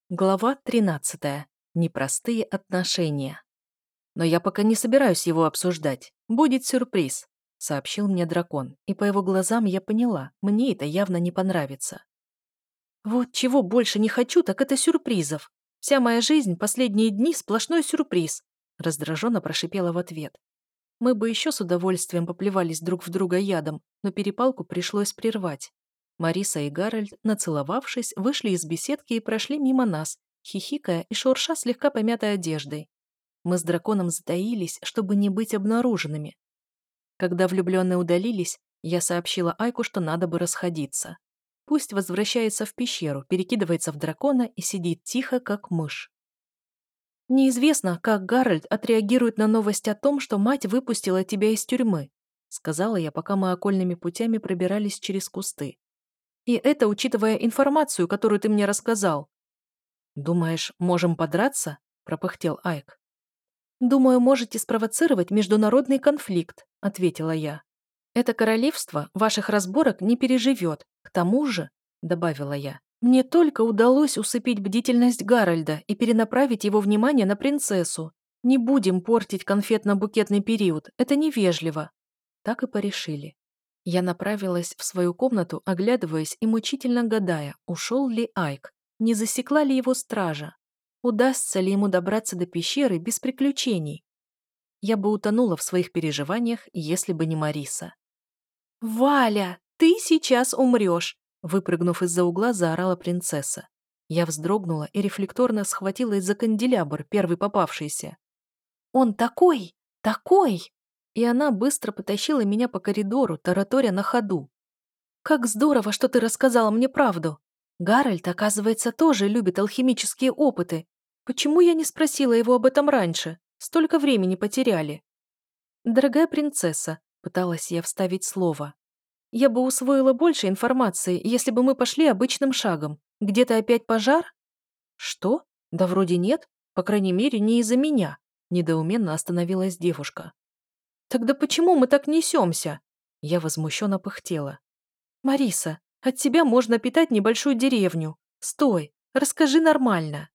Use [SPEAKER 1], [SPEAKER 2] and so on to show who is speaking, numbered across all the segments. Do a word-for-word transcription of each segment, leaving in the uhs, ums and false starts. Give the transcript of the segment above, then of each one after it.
[SPEAKER 1] Глава тринадцатая. Непростые отношения. «Но я пока не собираюсь его обсуждать. Будет сюрприз», — сообщил мне дракон, и по его глазам я поняла, мне это явно не понравится. «Вот чего больше не хочу, так это сюрпризов. Вся моя жизнь последние дни сплошной сюрприз», — раздраженно прошипела в ответ. Мы бы еще с удовольствием поплевались друг в друга ядом, но перепалку пришлось прервать. Мариса и Гарольд, нацеловавшись, вышли из беседки и прошли мимо нас, хихикая и шурша слегка помятой одеждой. Мы с драконом затаились, чтобы не быть обнаруженными. Когда влюбленные удалились, я сообщила Айку, что надо бы расходиться. Пусть возвращается в пещеру, перекидывается в дракона и сидит тихо, как мышь. «Неизвестно, как Гарольд отреагирует на новость о том, что мать выпустила тебя из тюрьмы», сказала я, пока мы окольными путями пробирались через кусты. «И это учитывая информацию, которую ты мне рассказал». «Думаешь, можем подраться?» пропыхтел Айк. «Думаю, можете спровоцировать международный конфликт», ответила я. «Это королевство ваших разборок не переживет. К тому же», добавила я, «мне только удалось усыпить бдительность Гарольда и перенаправить его внимание на принцессу. Не будем портить конфетно-букетный период, это невежливо». Так и порешили. Я направилась в свою комнату, оглядываясь и мучительно гадая, ушел ли Айк, не засекла ли его стража, удастся ли ему добраться до пещеры без приключений. Я бы утонула в своих переживаниях, если бы не Мариса. «Валя, ты сейчас умрешь!» Выпрыгнув из-за угла, заорала принцесса. Я вздрогнула и рефлекторно схватилась за канделябр, первый попавшийся. «Он такой! Такой!» И она быстро потащила меня по коридору, тараторя на ходу. «Как здорово, что ты рассказала мне правду! Гарольд, оказывается, тоже любит алхимические опыты. Почему я не спросила его об этом раньше? Столько времени потеряли!» «Дорогая принцесса», — пыталась я вставить слово, «я бы усвоила больше информации, если бы мы пошли обычным шагом. Где-то опять пожар?» «Что? Да вроде нет. По крайней мере, не из-за меня», — недоуменно остановилась девушка. «Тогда почему мы так несемся?» Я возмущенно пыхтела. «Мариса, от тебя можно питать небольшую деревню. Стой, расскажи нормально».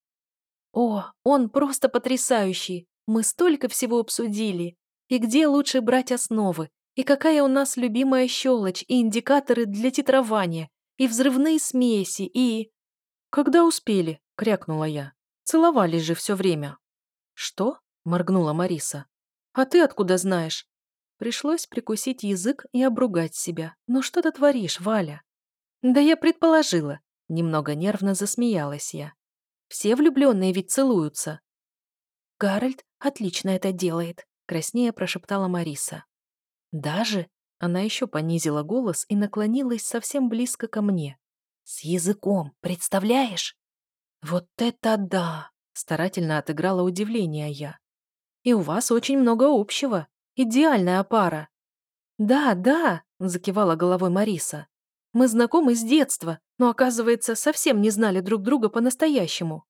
[SPEAKER 1] «О, он просто потрясающий. Мы столько всего обсудили. И где лучше брать основы? И какая у нас любимая щелочь, и индикаторы для титрования, и взрывные смеси, и...» «Когда успели?» — крякнула я. «Целовались же все время». «Что?» — моргнула Мариса. «А ты откуда знаешь?» Пришлось прикусить язык и обругать себя. «Ну что ты творишь, Валя?» «Да я предположила». Немного нервно засмеялась я. «Все влюбленные ведь целуются». «Гарольд отлично это делает», — краснея прошептала Мариса. «Даже?» — она еще понизила голос и наклонилась совсем близко ко мне. «С языком, представляешь?» «Вот это да!» — старательно отыграла удивление я. «И у вас очень много общего. Идеальная пара». «Да, да», — закивала головой Мариса. «Мы знакомы с детства, но, оказывается, совсем не знали друг друга по-настоящему».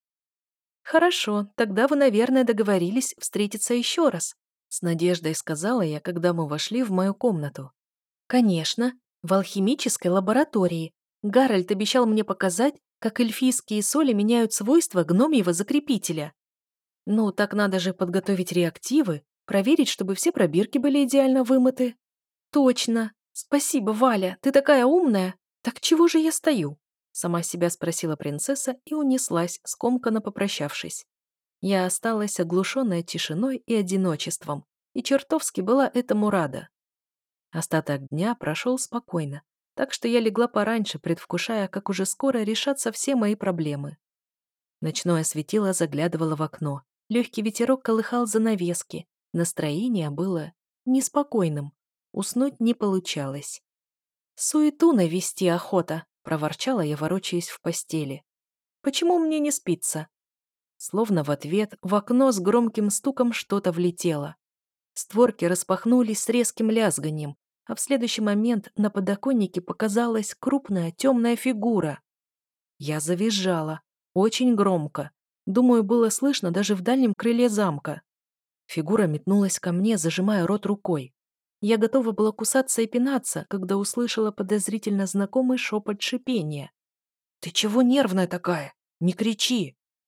[SPEAKER 1] «Хорошо, тогда вы, наверное, договорились встретиться еще раз», с надеждой сказала я, когда мы вошли в мою комнату. «Конечно, в алхимической лаборатории. Гарольд обещал мне показать, как эльфийские соли меняют свойства гномьего закрепителя. Ну, так надо же подготовить реактивы, проверить, чтобы все пробирки были идеально вымыты». «Точно! Спасибо, Валя, ты такая умная! Так чего же я стою?» Сама себя спросила принцесса и унеслась, скомканно попрощавшись. Я осталась оглушенная тишиной и одиночеством, и чертовски была этому рада. Остаток дня прошел спокойно, так что я легла пораньше, предвкушая, как уже скоро решатся все мои проблемы. Ночное светило заглядывало в окно, легкий ветерок колыхал занавески, настроение было неспокойным, уснуть не получалось. «Суету навести охота», — проворчала я, ворочаясь в постели. «Почему мне не спится?» Словно в ответ в окно с громким стуком что-то влетело. Створки распахнулись с резким лязганием, а в следующий момент на подоконнике показалась крупная темная фигура. Я завизжала, очень громко. Думаю, было слышно даже в дальнем крыле замка. Фигура метнулась ко мне, зажимая рот рукой. Я готова была кусаться и пинаться, когда услышала подозрительно знакомый шепот шипения. «Ты чего нервная такая? Не кричи!»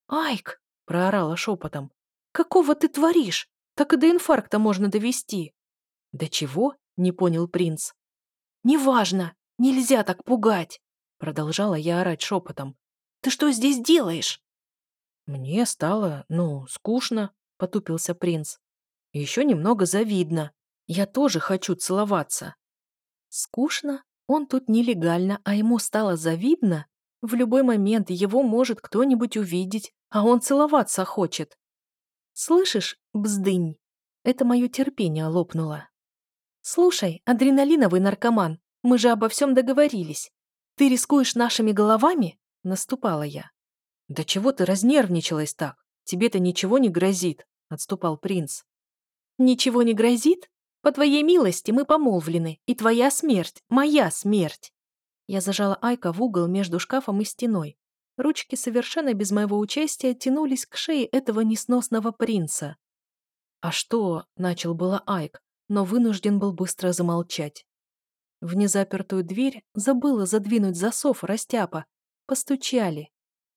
[SPEAKER 1] «Айк!» — проорала шепотом. «Какого ты творишь? Так и до инфаркта можно довести». «До чего?» — не понял принц. «Неважно! Нельзя так пугать!» Продолжала я орать шепотом. «Ты что здесь делаешь?» «Мне стало, ну, скучно», — потупился принц. «Еще немного завидно. Я тоже хочу целоваться». «Скучно? Он тут нелегально, а ему стало завидно? В любой момент его может кто-нибудь увидеть, а он целоваться хочет. Слышишь, бздынь?» Это мое терпение лопнуло. «Слушай, адреналиновый наркоман, мы же обо всем договорились. Ты рискуешь нашими головами?» — наступала я. «Да чего ты разнервничалась так? Тебе-то ничего не грозит», — отступал принц. «Ничего не грозит? По твоей милости мы помолвлены, и твоя смерть — моя смерть». Я зажала Айка в угол между шкафом и стеной. Ручки совершенно без моего участия тянулись к шее этого несносного принца. «А что?» — начал было Айк, но вынужден был быстро замолчать. В незапертую дверь забыла задвинуть засов растяпа. Постучали.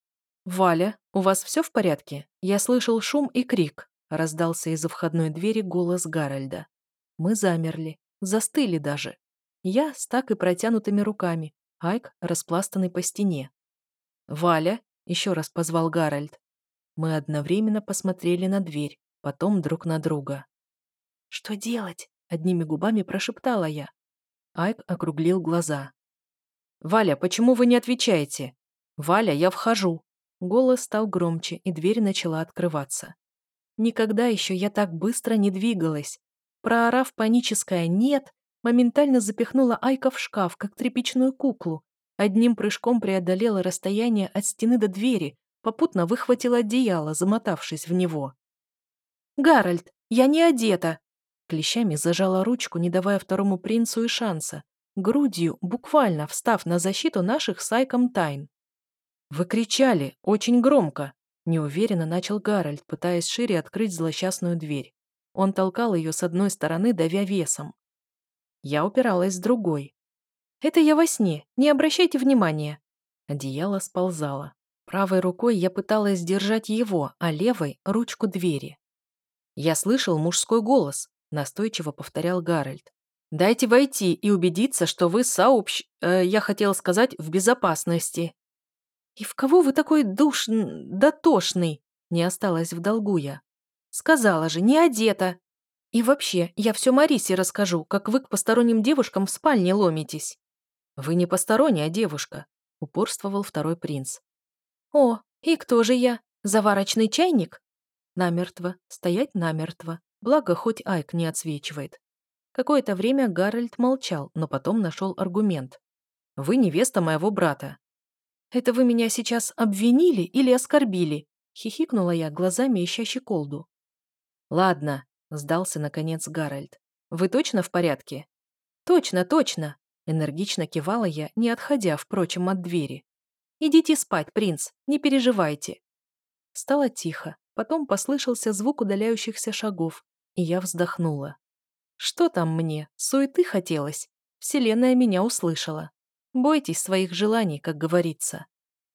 [SPEAKER 1] «Валя, у вас все в порядке? Я слышал шум и крик», — раздался из-за входной двери голос Гарольда. Мы замерли, застыли даже. Я с так и протянутыми руками, Айк распластанный по стене. «Валя», — еще раз позвал Гарольд. Мы одновременно посмотрели на дверь, потом друг на друга. «Что делать?» — одними губами прошептала я. Айк округлил глаза. «Валя, почему вы не отвечаете?» «Валя, я вхожу». Голос стал громче, и дверь начала открываться. Никогда еще я так быстро не двигалась. Проорав паническое «нет», моментально запихнула Айка в шкаф, как тряпичную куклу. Одним прыжком преодолела расстояние от стены до двери, попутно выхватила одеяло, замотавшись в него. «Гарольд, я не одета!» Клещами зажала ручку, не давая второму принцу и шанса, грудью, буквально встав на защиту наших с Айком тайн. «Вы кричали, очень громко!» Неуверенно начал Гарольд, пытаясь шире открыть злосчастную дверь. Он толкал ее с одной стороны, давя весом. Я упиралась с другой. «Это я во сне, не обращайте внимания!» Одеяло сползало. Правой рукой я пыталась держать его, а левой — ручку двери. «Я слышал мужской голос», — настойчиво повторял Гарольд. «Дайте войти и убедиться, что вы сообщ... Э, я хотел сказать, в безопасности». «И в кого вы такой душ... дотошный?» Не осталась в долгу я. «Сказала же, не одета. И вообще, я все Марисе расскажу, как вы к посторонним девушкам в спальне ломитесь». «Вы не посторонняя девушка», — упорствовал второй принц. «О, и кто же я? Заварочный чайник?» Намертво, стоять намертво, благо хоть Айк не отсвечивает. Какое-то время Гарольд молчал, но потом нашел аргумент. «Вы невеста моего брата». «Это вы меня сейчас обвинили или оскорбили?» Хихикнула я, глазами ища щеколду. «Ладно», — сдался наконец Гарольд. «Вы точно в порядке?» «Точно, точно!» — энергично кивала я, не отходя, впрочем, от двери. «Идите спать, принц, не переживайте». Стало тихо, потом послышался звук удаляющихся шагов, и я вздохнула. «Что там мне? Суеты хотелось? Вселенная меня услышала. Бойтесь своих желаний, как говорится».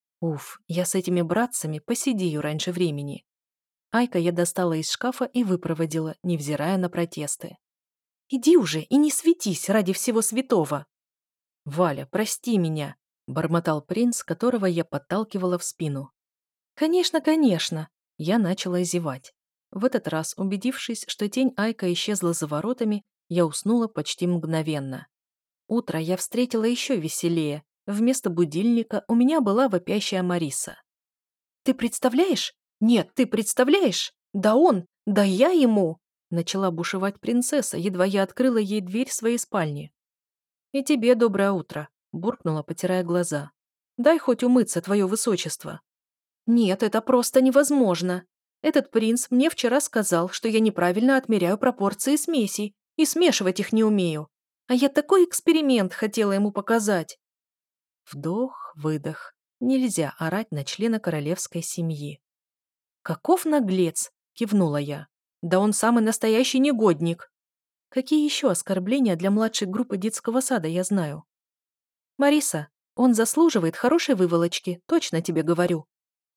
[SPEAKER 1] Уф, я с этими братцами посидею раньше времени. Айка я достала из шкафа и выпроводила, невзирая на протесты. «Иди уже и не светись ради всего святого!» «Валя, прости меня!» — бормотал принц, которого я подталкивала в спину. «Конечно, конечно!» — я начала зевать. В этот раз, убедившись, что тень Айка исчезла за воротами, я уснула почти мгновенно. Утро я встретила еще веселее. Вместо будильника у меня была вопящая Мариса. «Ты представляешь? Нет, ты представляешь? Да он! Да я ему!» Начала бушевать принцесса, едва я открыла ей дверь своей спальни. «И тебе доброе утро», — буркнула, потирая глаза. «Дай хоть умыться, твое высочество». «Нет, это просто невозможно. Этот принц мне вчера сказал, что я неправильно отмеряю пропорции смесей и смешивать их не умею. А я такой эксперимент хотела ему показать». Вдох, выдох. Нельзя орать на члена королевской семьи. «Каков наглец!» — кивнула я. «Да он самый настоящий негодник!» Какие еще оскорбления для младшей группы детского сада я знаю? «Мариса, он заслуживает хорошей выволочки, точно тебе говорю».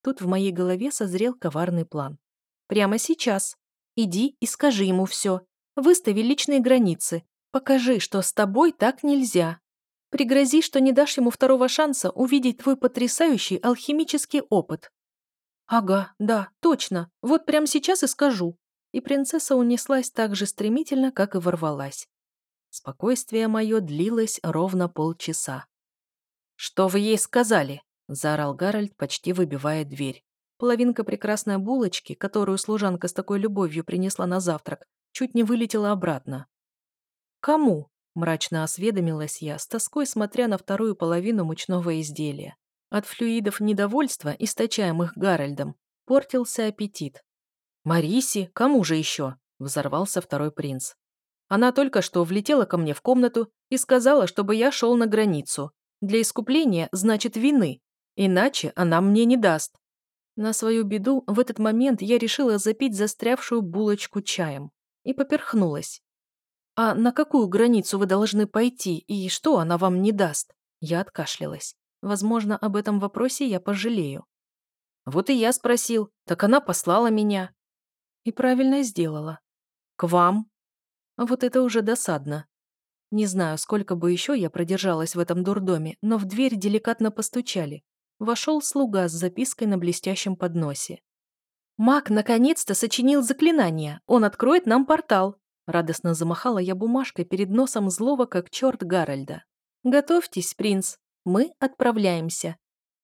[SPEAKER 1] Тут в моей голове созрел коварный план. Прямо сейчас. Иди и скажи ему все. Выстави личные границы. Покажи, что с тобой так нельзя. Пригрози, что не дашь ему второго шанса увидеть твой потрясающий алхимический опыт. Ага, да, точно. Вот прямо сейчас и скажу. И принцесса унеслась так же стремительно, как и ворвалась. Спокойствие мое длилось ровно полчаса. «Что вы ей сказали?» – заорал Гарольд, почти выбивая дверь. Половинка прекрасной булочки, которую служанка с такой любовью принесла на завтрак, чуть не вылетела обратно. «Кому?» – мрачно осведомилась я, с тоской смотря на вторую половину мучного изделия. От флюидов недовольства, источаемых Гарольдом, портился аппетит. «Марисе? Кому же еще?» – взорвался второй принц. «Она только что влетела ко мне в комнату и сказала, чтобы я шел на границу. Для искупления, значит, вины. Иначе она мне не даст». На свою беду в этот момент я решила запить застрявшую булочку чаем и поперхнулась. «А на какую границу вы должны пойти, и что она вам не даст?» Я откашлялась. Возможно, об этом вопросе я пожалею. Вот и я спросил, так она послала меня. И правильно сделала. К вам. А вот это уже досадно. Не знаю, сколько бы еще я продержалась в этом дурдоме, но в дверь деликатно постучали. Вошел слуга с запиской на блестящем подносе. «Маг наконец-то сочинил заклинание. Он откроет нам портал». Радостно замахала я бумажкой перед носом злого, как черт Гарольда. «Готовьтесь, принц. Мы отправляемся.